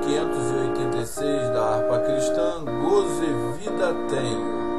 586 da harpa cristã, gozo e vida tenho.